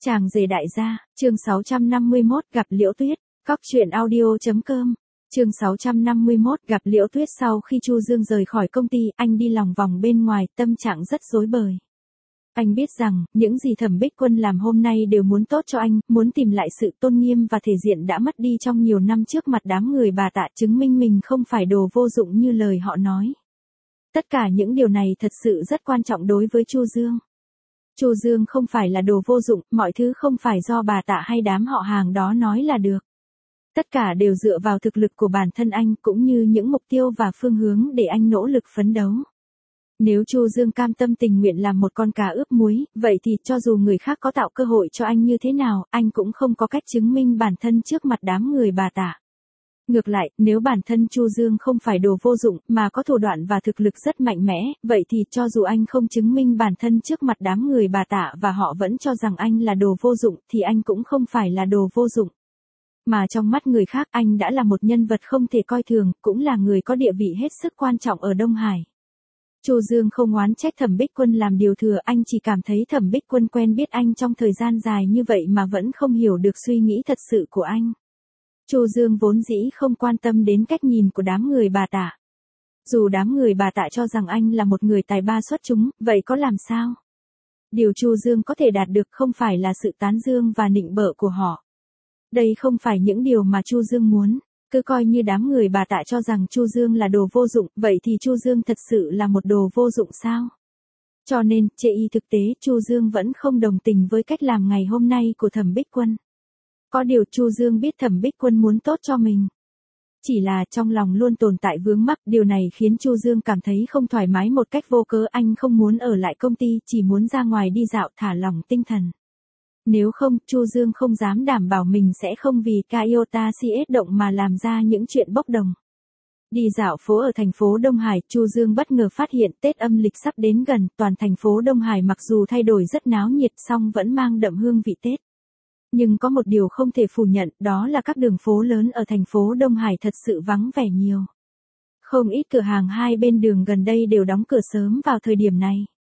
Chàng rể đại gia, chương 651 gặp Liễu Tuyết, Cóc truyện audio.com. Chương 651 gặp Liễu Tuyết. Sau khi Chu Dương rời khỏi công ty, anh đi lòng vòng bên ngoài, tâm trạng rất rối bời. Anh biết rằng, những gì Thẩm Bích Quân làm hôm nay đều muốn tốt cho anh, muốn tìm lại sự tôn nghiêm và thể diện đã mất đi trong nhiều năm trước mặt đám người bà Tạ, chứng minh mình không phải đồ vô dụng như lời họ nói. Tất cả những điều này thật sự rất quan trọng đối với Chu Dương. Chu Dương không phải là đồ vô dụng, mọi thứ không phải do bà Tạ hay đám họ hàng đó nói là được. Tất cả đều dựa vào thực lực của bản thân anh cũng như những mục tiêu và phương hướng để anh nỗ lực phấn đấu. Nếu Chu Dương cam tâm tình nguyện làm một con cá ướp muối, vậy thì cho dù người khác có tạo cơ hội cho anh như thế nào, anh cũng không có cách chứng minh bản thân trước mặt đám người bà Tạ. Ngược lại, nếu bản thân Chu Dương không phải đồ vô dụng mà có thủ đoạn và thực lực rất mạnh mẽ, vậy thì cho dù anh không chứng minh bản thân trước mặt đám người bà Tạ và họ vẫn cho rằng anh là đồ vô dụng thì anh cũng không phải là đồ vô dụng. Mà trong mắt người khác anh đã là một nhân vật không thể coi thường, cũng là người có địa vị hết sức quan trọng ở Đông Hải. Chu Dương không oán trách Thẩm Bích Quân làm điều thừa, anh chỉ cảm thấy Thẩm Bích Quân quen biết anh trong thời gian dài như vậy mà vẫn không hiểu được suy nghĩ thật sự của anh. Chu Dương vốn dĩ không quan tâm đến cách nhìn của đám người bà Tạ. Dù đám người bà Tạ cho rằng anh là một người tài ba xuất chúng, vậy có làm sao? Điều Chu Dương có thể đạt được không phải là sự tán dương và nịnh bợ của họ. Đây không phải những điều mà Chu Dương muốn. Cứ coi như đám người bà Tạ cho rằng Chu Dương là đồ vô dụng, vậy thì Chu Dương thật sự là một đồ vô dụng sao? Cho nên, thực tế Chu Dương vẫn không đồng tình với cách làm ngày hôm nay của Thẩm Bích Quân. Có điều Chu Dương biết Thẩm Bích Quân muốn tốt cho mình. Chỉ là trong lòng luôn tồn tại vướng mắc, điều này khiến Chu Dương cảm thấy không thoải mái một cách vô cớ. Anh không muốn ở lại công ty, chỉ muốn ra ngoài đi dạo thả lỏng tinh thần. Nếu không, Chu Dương không dám đảm bảo mình sẽ không vì Toyota CS động mà làm ra những chuyện bốc đồng. Đi dạo phố ở thành phố Đông Hải, Chu Dương bất ngờ phát hiện Tết âm lịch sắp đến gần, toàn thành phố Đông Hải mặc dù thay đổi rất náo nhiệt song vẫn mang đậm hương vị Tết. Nhưng có một điều không thể phủ nhận, đó là các đường phố lớn ở thành phố Đông Hải thật sự vắng vẻ nhiều. Không ít cửa hàng hai bên đường gần đây đều đóng cửa sớm vào thời điểm này.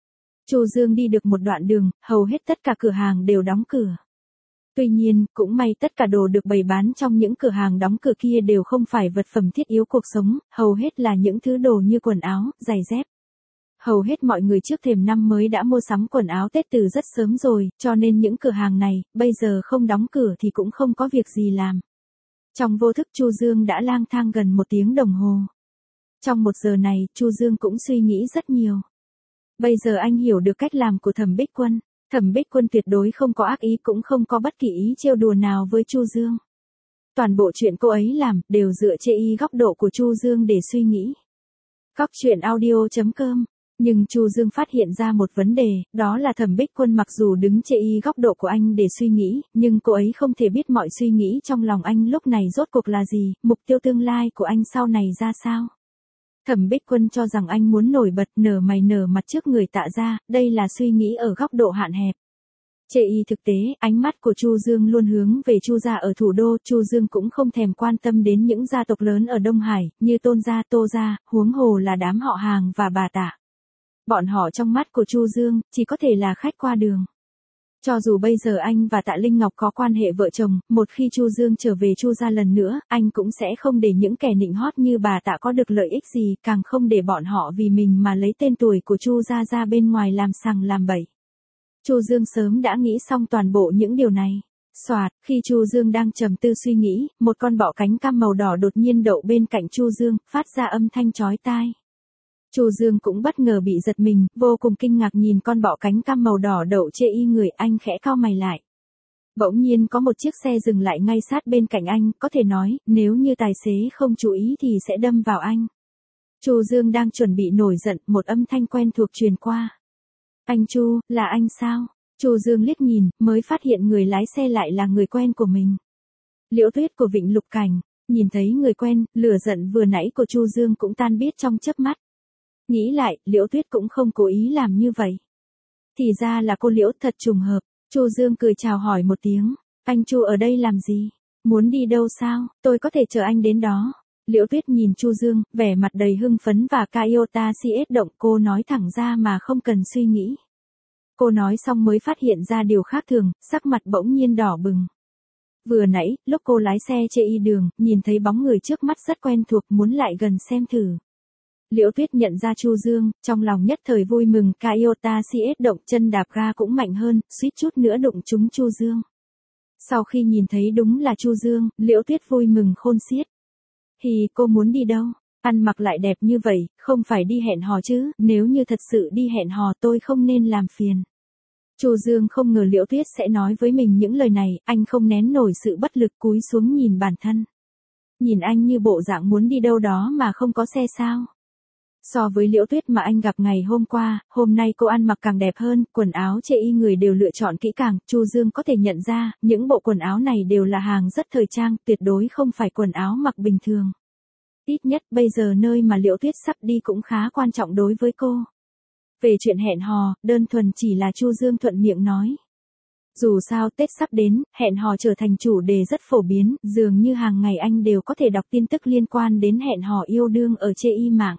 Chu Dương đi được một đoạn đường, hầu hết tất cả cửa hàng đều đóng cửa. Tuy nhiên, cũng may tất cả đồ được bày bán trong những cửa hàng đóng cửa kia đều không phải vật phẩm thiết yếu cuộc sống, hầu hết là những thứ đồ như quần áo, giày dép. Hầu hết mọi người trước thềm năm mới đã mua sắm quần áo Tết từ rất sớm rồi, cho nên những cửa hàng này, bây giờ không đóng cửa thì cũng không có việc gì làm. Trong vô thức Chu Dương đã lang thang gần 1 tiếng đồng hồ. Trong 1 giờ này, Chu Dương cũng suy nghĩ rất nhiều. Bây giờ anh hiểu được cách làm của Thẩm Bích Quân. Thẩm Bích Quân tuyệt đối không có ác ý cũng không có bất kỳ ý trêu đùa nào với Chu Dương. Toàn bộ chuyện cô ấy làm đều dựa trên góc độ của Chu Dương để suy nghĩ. Cóc truyện audio.com. Nhưng Chu Dương phát hiện ra một vấn đề, đó là Thẩm Bích Quân mặc dù đứng trên góc độ của anh để suy nghĩ, nhưng cô ấy không thể biết mọi suy nghĩ trong lòng anh lúc này rốt cuộc là gì, mục tiêu tương lai của anh sau này ra sao. Thẩm Bích Quân cho rằng anh muốn nổi bật nở mày nở mặt trước người Tạ gia, đây là suy nghĩ ở góc độ hạn hẹp. Thực tế, ánh mắt của Chu Dương luôn hướng về Chu gia ở thủ đô, Chu Dương cũng không thèm quan tâm đến những gia tộc lớn ở Đông Hải, như Tôn gia, Tô gia, huống hồ là đám họ hàng và bà Tạ. Bọn họ trong mắt của Chu Dương, chỉ có thể là khách qua đường. Cho dù bây giờ anh và Tạ Linh Ngọc có quan hệ vợ chồng, một khi Chu Dương trở về Chu gia lần nữa, anh cũng sẽ không để những kẻ nịnh hót như bà Tạ có được lợi ích gì, càng không để bọn họ vì mình mà lấy tên tuổi của Chu gia ra bên ngoài làm sằng làm bậy. Chu Dương sớm đã nghĩ xong toàn bộ những điều này. Soạt, khi Chu Dương đang trầm tư suy nghĩ, một con bọ cánh cam màu đỏ đột nhiên đậu bên cạnh Chu Dương, phát ra âm thanh chói tai. Chu Dương cũng bất ngờ bị giật mình, vô cùng kinh ngạc nhìn con bọ cánh cam màu đỏ đậu trên người anh, khẽ cau mày lại. Bỗng nhiên có một chiếc xe dừng lại ngay sát bên cạnh anh, có thể nói, nếu như tài xế không chú ý thì sẽ đâm vào anh. Chu Dương đang chuẩn bị nổi giận, một âm thanh quen thuộc truyền qua. Anh Chu, là anh sao? Chu Dương liếc nhìn, mới phát hiện người lái xe lại là người quen của mình. Liễu Tuyết của Vịnh Lục Cảnh. Nhìn thấy người quen, lửa giận vừa nãy của Chu Dương cũng tan biết trong chớp mắt. Nghĩ lại, Liễu Tuyết cũng không cố ý làm như vậy. Thì ra là cô Liễu, thật trùng hợp. Chu Dương cười chào hỏi một tiếng. Anh Chu ở đây làm gì? Muốn đi đâu sao? Tôi có thể chờ anh đến đó. Liễu Tuyết nhìn Chu Dương, vẻ mặt đầy hưng phấn và Toyota CS động, cô nói thẳng ra mà không cần suy nghĩ. Cô nói xong mới phát hiện ra điều khác thường, sắc mặt bỗng nhiên đỏ bừng. Vừa nãy, lúc cô lái xe trên y đường, nhìn thấy bóng người trước mắt rất quen thuộc, muốn lại gần xem thử. Liễu Tuyết nhận ra Chu Dương, trong lòng nhất thời vui mừng, Toyota CS động chân đạp ga cũng mạnh hơn, suýt chút nữa đụng trúng Chu Dương. Sau khi nhìn thấy đúng là Chu Dương, Liễu Tuyết vui mừng khôn xiết. Thì cô muốn đi đâu? Ăn mặc lại đẹp như vậy, không phải đi hẹn hò chứ, nếu như thật sự đi hẹn hò tôi không nên làm phiền. Chu Dương không ngờ Liễu Tuyết sẽ nói với mình những lời này, anh không nén nổi sự bất lực cúi xuống nhìn bản thân. Nhìn anh như bộ dạng muốn đi đâu đó mà không có xe sao. So với Liễu Tuyết mà anh gặp ngày hôm qua, hôm nay cô ăn mặc càng đẹp hơn, quần áo chê y người đều lựa chọn kỹ càng, Chu Dương có thể nhận ra, những bộ quần áo này đều là hàng rất thời trang, tuyệt đối không phải quần áo mặc bình thường. Ít nhất bây giờ nơi mà Liễu Tuyết sắp đi cũng khá quan trọng đối với cô. Về chuyện hẹn hò, đơn thuần chỉ là Chu Dương thuận miệng nói. Dù sao Tết sắp đến, hẹn hò trở thành chủ đề rất phổ biến, dường như hàng ngày anh đều có thể đọc tin tức liên quan đến hẹn hò yêu đương ở trên y mạng.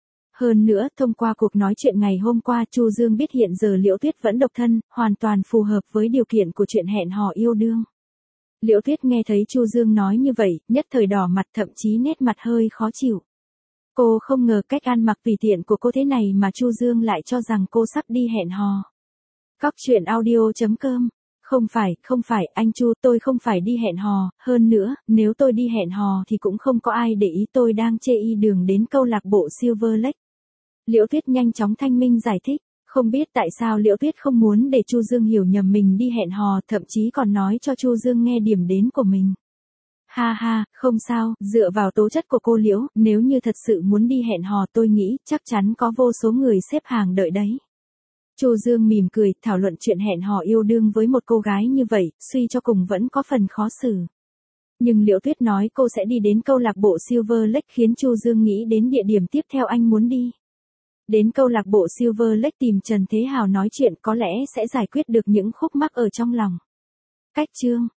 Hơn nữa, thông qua cuộc nói chuyện ngày hôm qua, Chu Dương biết hiện giờ Liễu Tuyết vẫn độc thân, hoàn toàn phù hợp với điều kiện của chuyện hẹn hò yêu đương. Liễu Tuyết nghe thấy Chu Dương nói như vậy, nhất thời đỏ mặt, thậm chí nét mặt hơi khó chịu. Cô không ngờ cách ăn mặc tùy tiện của cô thế này mà Chu Dương lại cho rằng cô sắp đi hẹn hò. Cóc truyện audio.com. Không phải, anh Chu, tôi không phải đi hẹn hò, hơn nữa, nếu tôi đi hẹn hò thì cũng không có ai để ý, tôi đang chê y đường đến câu lạc bộ Silver Lake. Liễu Tuyết nhanh chóng thanh minh giải thích, không biết tại sao Liễu Tuyết không muốn để Chu Dương hiểu nhầm mình đi hẹn hò, thậm chí còn nói cho Chu Dương nghe điểm đến của mình. Ha ha, không sao, dựa vào tố chất của cô Liễu, nếu như thật sự muốn đi hẹn hò tôi nghĩ chắc chắn có vô số người xếp hàng đợi đấy. Chu Dương mỉm cười, thảo luận chuyện hẹn hò yêu đương với một cô gái như vậy, suy cho cùng vẫn có phần khó xử. Nhưng Liễu Tuyết nói cô sẽ đi đến câu lạc bộ Silver Lake khiến Chu Dương nghĩ đến địa điểm tiếp theo anh muốn đi. Đến câu lạc bộ Silver Lake tìm Trần Thế Hào nói chuyện có lẽ sẽ giải quyết được những khúc mắc ở trong lòng. Cách chương